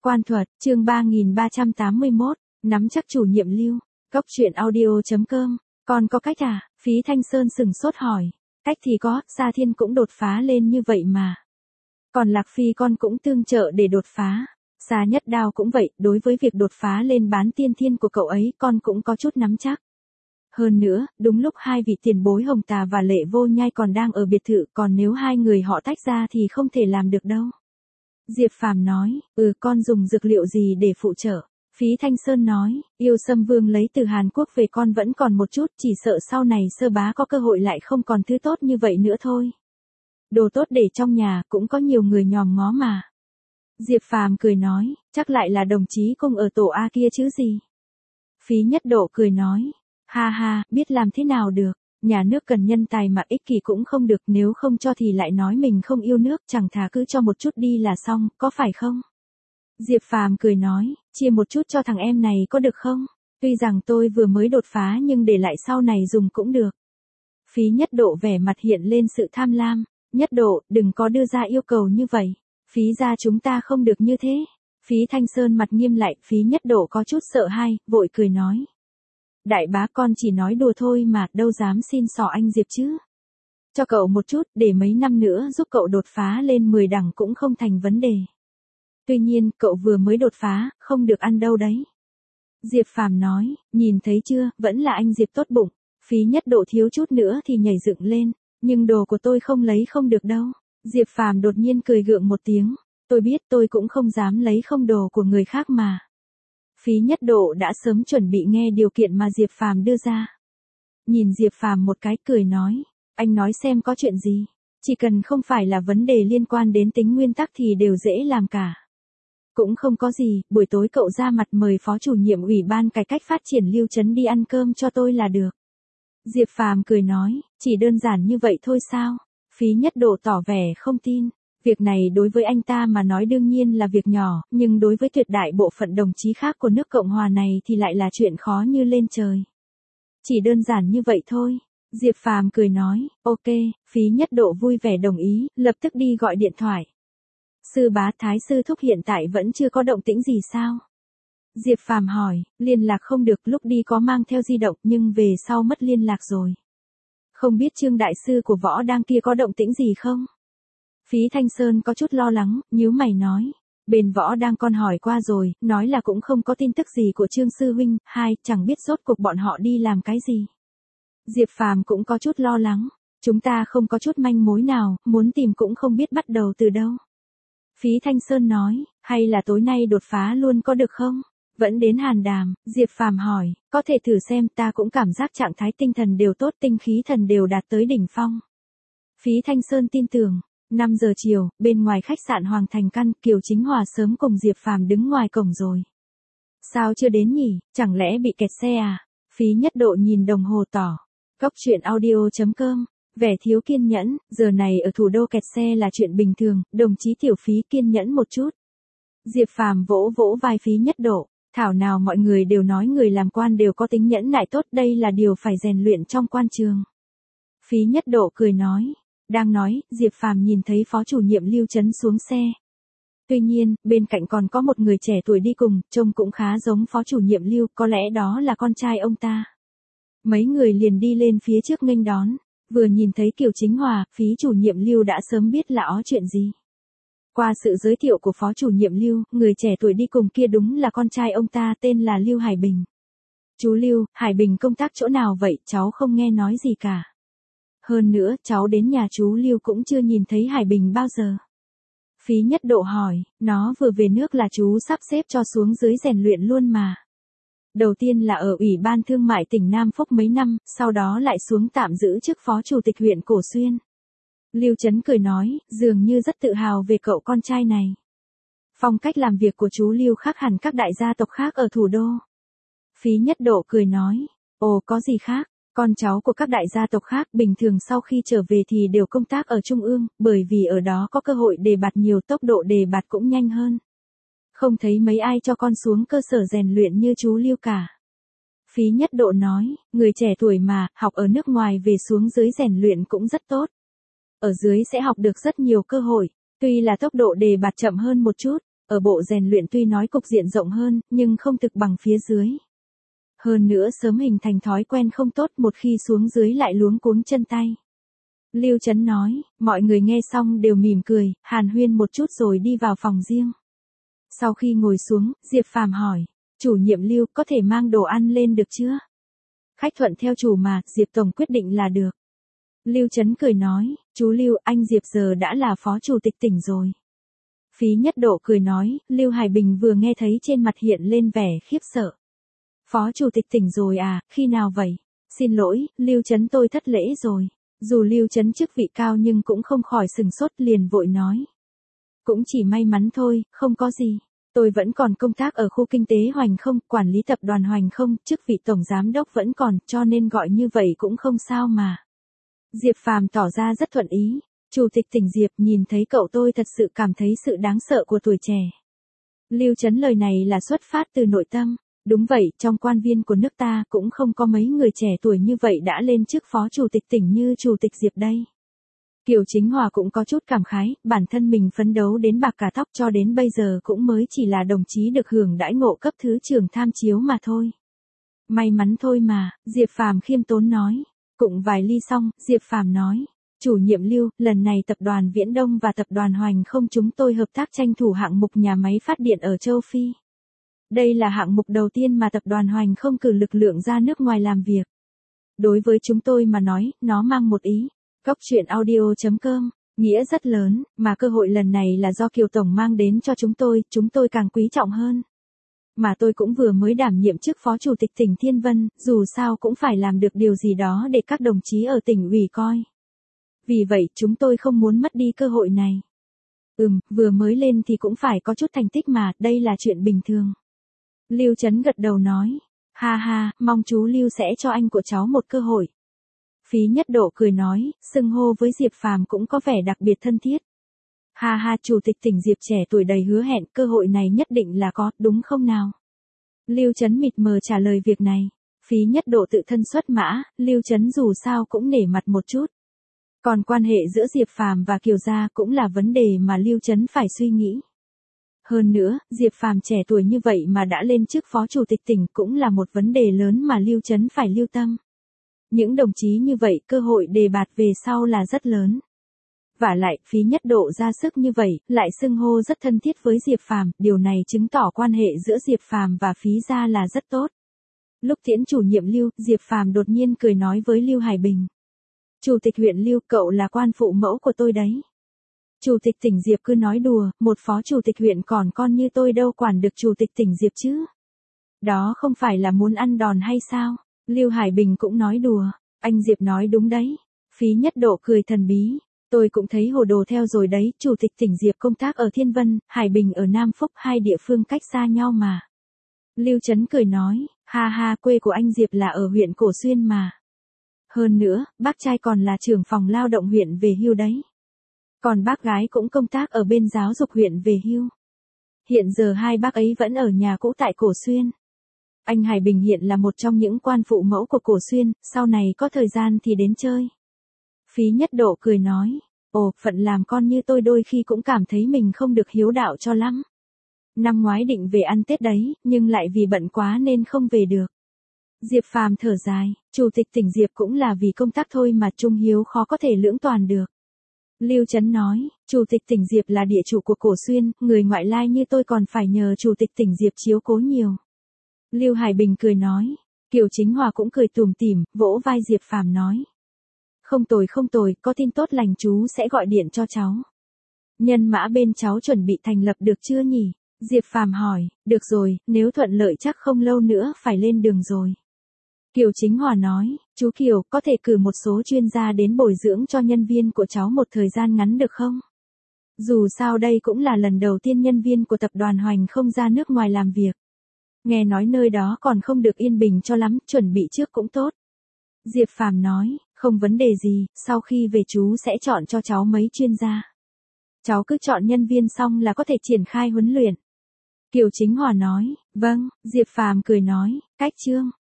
Quan thuật, chương 3381, nắm chắc chủ nhiệm Lưu. Cốc truyện audio.com. Còn có cách à? Phí Thanh Sơn sừng sốt hỏi. Cách thì có, Sa Thiên cũng đột phá lên như vậy mà. Còn Lạc Phi con cũng tương trợ để đột phá. Sa Nhất Đao cũng vậy, đối với việc đột phá lên bán tiên thiên của cậu ấy con cũng có chút nắm chắc. Hơn nữa, đúng lúc hai vị tiền bối Hồng Tà và Lệ Vô Nhai còn đang ở biệt thự, còn nếu hai người họ tách ra thì không thể làm được đâu. Diệp Phàm nói, con dùng dược liệu gì để phụ trợ? Phí Thanh Sơn nói, Yêu Sâm Vương lấy từ Hàn Quốc về con vẫn còn một chút, chỉ sợ sau này Sơ Bá có cơ hội lại không còn thứ tốt như vậy nữa thôi. Đồ tốt để trong nhà cũng có nhiều người nhòm ngó mà. Diệp Phàm cười nói, chắc lại là đồng chí cùng ở tổ A kia chứ gì. Phí Nhất Độ cười nói, ha ha, biết làm thế nào được, nhà nước cần nhân tài mà ích kỷ cũng không được, nếu không cho thì lại nói mình không yêu nước, chẳng thà cứ cho một chút đi là xong, có phải không? Diệp Phàm cười nói, chia một chút cho thằng em này có được không? Tuy rằng tôi vừa mới đột phá nhưng để lại sau này dùng cũng được. Phí Nhất Độ vẻ mặt hiện lên sự tham lam, Nhất Độ, đừng có đưa ra yêu cầu như vậy, Phí gia chúng ta không được như thế. Phí Thanh Sơn mặt nghiêm lại, Phí Nhất Độ có chút sợ hãi, vội cười nói. Đại bá con chỉ nói đùa thôi mà, đâu dám xin xỏ anh Diệp chứ. Cho cậu một chút, để mấy năm nữa giúp cậu đột phá lên 10 đẳng cũng không thành vấn đề. Tuy nhiên, cậu vừa mới đột phá, không được ăn đâu đấy. Diệp Phàm nói, nhìn thấy chưa, vẫn là anh Diệp tốt bụng. Phí Nhất Độ thiếu chút nữa thì nhảy dựng lên, nhưng đồ của tôi không lấy không được đâu. Diệp Phàm đột nhiên cười gượng một tiếng, tôi biết tôi cũng không dám lấy không đồ của người khác mà. Phí Nhất Độ đã sớm chuẩn bị nghe điều kiện mà Diệp Phàm đưa ra. Nhìn Diệp Phàm một cái cười nói, anh nói xem có chuyện gì, chỉ cần không phải là vấn đề liên quan đến tính nguyên tắc thì đều dễ làm cả. Cũng không có gì, buổi tối cậu ra mặt mời phó chủ nhiệm ủy ban cải cách phát triển Lưu Trấn đi ăn cơm cho tôi là được. Diệp Phàm cười nói, chỉ đơn giản như vậy thôi sao? Phí Nhất Độ tỏ vẻ không tin. Việc này đối với anh ta mà nói đương nhiên là việc nhỏ, nhưng đối với tuyệt đại bộ phận đồng chí khác của nước Cộng Hòa này thì lại là chuyện khó như lên trời. Chỉ đơn giản như vậy thôi. Diệp Phàm cười nói, ok, Phí Nhất Độ vui vẻ đồng ý, lập tức đi gọi điện thoại. Sư bá Thái sư thúc hiện tại vẫn chưa có động tĩnh gì sao? Diệp Phàm hỏi, liên lạc không được, lúc đi có mang theo di động nhưng về sau mất liên lạc rồi. Không biết Trương đại sư của Võ Đang kia có động tĩnh gì không? Phí Thanh Sơn có chút lo lắng, nhíu mày nói. Bên Võ Đang con hỏi qua rồi, nói là cũng không có tin tức gì của Trương sư huynh, chẳng biết rốt cuộc bọn họ đi làm cái gì. Diệp Phàm cũng có chút lo lắng, chúng ta không có chút manh mối nào, muốn tìm cũng không biết bắt đầu từ đâu. Phí Thanh Sơn nói, hay là tối nay đột phá luôn có được không? Vẫn đến hàn đàm, Diệp Phàm hỏi, có thể thử xem, ta cũng cảm giác trạng thái tinh thần đều tốt, tinh khí thần đều đạt tới đỉnh phong. Phí Thanh Sơn tin tưởng. 5 giờ chiều, bên ngoài khách sạn Hoàng Thành Căn, Kiều Chính Hòa sớm cùng Diệp Phàm đứng ngoài cổng rồi. Sao chưa đến nhỉ, chẳng lẽ bị kẹt xe à? Phí Nhất Độ nhìn đồng hồ tỏ. Cốc truyện audio.com. Vẻ thiếu kiên nhẫn, giờ này ở thủ đô kẹt xe là chuyện bình thường, đồng chí Tiểu Phí kiên nhẫn một chút. Diệp Phàm vỗ vỗ vai Phí Nhất Độ, thảo nào mọi người đều nói người làm quan đều có tính nhẫn nại tốt, đây là điều phải rèn luyện trong quan trường. Phí Nhất Độ cười nói. Đang nói, Diệp Phàm nhìn thấy phó chủ nhiệm Lưu Trấn xuống xe. Tuy nhiên, bên cạnh còn có một người trẻ tuổi đi cùng, trông cũng khá giống phó chủ nhiệm Lưu, có lẽ đó là con trai ông ta. Mấy người liền đi lên phía trước nghênh đón, vừa nhìn thấy Kiều Chính Hòa, Phí chủ nhiệm Lưu đã sớm biết là ó chuyện gì. Qua sự giới thiệu của phó chủ nhiệm Lưu, người trẻ tuổi đi cùng kia đúng là con trai ông ta, tên là Lưu Hải Bình. Chú Lưu, Hải Bình công tác chỗ nào vậy, cháu không nghe nói gì cả. Hơn nữa, cháu đến nhà chú Lưu cũng chưa nhìn thấy Hải Bình bao giờ. Phí Nhất Độ hỏi, nó vừa về nước là chú sắp xếp cho xuống dưới rèn luyện luôn mà. Đầu tiên là ở Ủy ban Thương mại tỉnh Nam Phúc mấy năm, sau đó lại xuống tạm giữ chức phó chủ tịch huyện Cổ Xuyên. Lưu Trấn cười nói, dường như rất tự hào về cậu con trai này. Phong cách làm việc của chú Lưu khác hẳn các đại gia tộc khác ở thủ đô. Phí Nhất Độ cười nói, ồ có gì khác? Con cháu của các đại gia tộc khác bình thường sau khi trở về thì đều công tác ở Trung ương, bởi vì ở đó có cơ hội đề bạt nhiều, tốc độ đề bạt cũng nhanh hơn. Không thấy mấy ai cho con xuống cơ sở rèn luyện như chú Lưu cả. Phí Nhất Độ nói, người trẻ tuổi mà, học ở nước ngoài về xuống dưới rèn luyện cũng rất tốt. Ở dưới sẽ học được rất nhiều cơ hội, tuy là tốc độ đề bạt chậm hơn một chút, Ở bộ rèn luyện tuy nói cục diện rộng hơn, nhưng không thực bằng phía dưới. Hơn nữa sớm hình thành thói quen không tốt, một khi xuống dưới lại luống cuống chân tay. Lưu Chấn nói, mọi người nghe xong đều mỉm cười, hàn huyên một chút rồi đi vào phòng riêng. Sau khi ngồi xuống, Diệp Phàm hỏi, chủ nhiệm Lưu có thể mang đồ ăn lên được chưa? Khách thuận theo chủ mà, Diệp Tổng quyết định là được. Lưu Chấn cười nói, chú Lưu, anh Diệp giờ đã là phó chủ tịch tỉnh rồi. Phí Nhất Độ cười nói, Lưu Hải Bình vừa nghe thấy trên mặt hiện lên vẻ khiếp sợ. Phó chủ tịch tỉnh rồi à, khi nào vậy? Xin lỗi, Lưu Chấn tôi thất lễ rồi. Dù Lưu Chấn chức vị cao nhưng cũng không khỏi sừng sốt, liền vội nói. Cũng chỉ may mắn thôi, không có gì. Tôi vẫn còn công tác ở khu kinh tế Hoành Không, quản lý tập đoàn Hoành Không, chức vị tổng giám đốc vẫn còn, cho nên gọi như vậy cũng không sao mà. Diệp Phàm tỏ ra rất thuận ý. Chủ tịch tỉnh Diệp, nhìn thấy cậu tôi thật sự cảm thấy sự đáng sợ của tuổi trẻ. Lưu Chấn lời này là xuất phát từ nội tâm. Đúng vậy, trong quan viên của nước ta cũng không có mấy người trẻ tuổi như vậy đã lên chức phó chủ tịch tỉnh như chủ tịch Diệp đây. Kiều Chính Hòa cũng có chút cảm khái, bản thân mình phấn đấu đến bạc cả tóc cho đến bây giờ cũng mới chỉ là đồng chí được hưởng đãi ngộ cấp thứ trưởng tham chiếu mà thôi. May mắn thôi mà, Diệp Phàm khiêm tốn nói. Cũng vài ly xong, Diệp Phàm nói. Chủ nhiệm Lưu, lần này tập đoàn Viễn Đông và tập đoàn Hoành Không chúng tôi hợp tác tranh thủ hạng mục nhà máy phát điện ở châu Phi. Đây là hạng mục đầu tiên mà tập đoàn Hoành Không cử lực lượng ra nước ngoài làm việc. Đối với chúng tôi mà nói, nó mang một ý. Cốc truyện audio.com, nghĩa rất lớn, mà cơ hội lần này là do Kiều Tổng mang đến cho chúng tôi càng quý trọng hơn. Mà tôi cũng vừa mới đảm nhiệm chức phó chủ tịch tỉnh Thiên Vân, dù sao cũng phải làm được điều gì đó để các đồng chí ở tỉnh ủy coi. Vì vậy chúng tôi không muốn mất đi cơ hội này. Vừa mới lên thì cũng phải có chút thành tích mà, đây là chuyện bình thường. Lưu Chấn gật đầu nói, ha ha, mong chú Lưu sẽ cho anh của cháu một cơ hội. Phí Nhất Độ cười nói, xưng hô với Diệp Phàm cũng có vẻ đặc biệt thân thiết. Ha ha, chủ tịch tỉnh Diệp trẻ tuổi đầy hứa hẹn, cơ hội này nhất định là có, đúng không nào? Lưu Chấn mịt mờ trả lời việc này. Phí Nhất Độ tự thân xuất mã, Lưu Chấn dù sao cũng nể mặt một chút. Còn quan hệ giữa Diệp Phàm và Kiều gia cũng là vấn đề mà Lưu Chấn phải suy nghĩ. Hơn nữa, Diệp Phàm trẻ tuổi như vậy mà đã lên chức phó chủ tịch tỉnh cũng là một vấn đề lớn mà Lưu Chấn phải lưu tâm. Những đồng chí như vậy cơ hội đề bạt về sau là rất lớn. Vả lại, Phí Nhất Độ ra sức như vậy, lại xưng hô rất thân thiết với Diệp Phàm, điều này chứng tỏ quan hệ giữa Diệp Phàm và Phí gia là rất tốt. Lúc tiễn chủ nhiệm Lưu, Diệp Phàm đột nhiên cười nói với Lưu Hải Bình. Chủ tịch huyện Lưu, cậu là quan phụ mẫu của tôi đấy. Chủ tịch tỉnh Diệp cứ nói đùa, một phó chủ tịch huyện còn con như tôi đâu quản được chủ tịch tỉnh Diệp chứ. Đó không phải là muốn ăn đòn hay sao? Lưu Hải Bình cũng nói đùa, anh Diệp nói đúng đấy. Phí Nhất Độ cười thần bí, tôi cũng thấy hồ đồ theo rồi đấy, chủ tịch tỉnh Diệp công tác ở Thiên Vân, Hải Bình ở Nam Phúc, hai địa phương cách xa nhau mà. Lưu Chấn cười nói, ha ha, quê của anh Diệp là ở huyện Cổ Xuyên mà. Hơn nữa, bác trai còn là trưởng phòng lao động huyện về hưu đấy. Còn bác gái cũng công tác ở bên giáo dục huyện về hưu. Hiện giờ hai bác ấy vẫn ở nhà cũ tại Cổ Xuyên. Anh Hải Bình hiện là một trong những quan phụ mẫu của Cổ Xuyên, sau này có thời gian thì đến chơi. Phí Nhất Độ cười nói, ồ, phận làm con như tôi đôi khi cũng cảm thấy mình không được hiếu đạo cho lắm. Năm ngoái định về ăn Tết đấy, nhưng lại vì bận quá nên không về được. Diệp Phàm thở dài, chủ tịch tỉnh Diệp cũng là vì công tác thôi mà trung hiếu khó có thể lưỡng toàn được. Lưu Chấn nói, chủ tịch tỉnh Diệp là địa chủ của Cổ Xuyên, người ngoại lai như tôi còn phải nhờ chủ tịch tỉnh Diệp chiếu cố nhiều. Lưu Hải Bình cười nói, Kiều Chính Hòa cũng cười tủm tỉm, vỗ vai Diệp Phàm nói. Không tồi, có tin tốt lành chú sẽ gọi điện cho cháu. Nhân mã bên cháu chuẩn bị thành lập được chưa nhỉ? Diệp Phàm hỏi, được rồi, nếu thuận lợi chắc không lâu nữa phải lên đường rồi. Kiều Chính Hòa nói, chú Kiều có thể cử một số chuyên gia đến bồi dưỡng cho nhân viên của cháu một thời gian ngắn được không? Dù sao đây cũng là lần đầu tiên nhân viên của tập đoàn Hoành Không ra nước ngoài làm việc. Nghe nói nơi đó còn không được yên bình cho lắm, chuẩn bị trước cũng tốt. Diệp Phàm nói, không vấn đề gì, sau khi về chú sẽ chọn cho cháu mấy chuyên gia. Cháu cứ chọn nhân viên xong là có thể triển khai huấn luyện. Kiều Chính Hòa nói, vâng, Diệp Phàm cười nói, cách chương.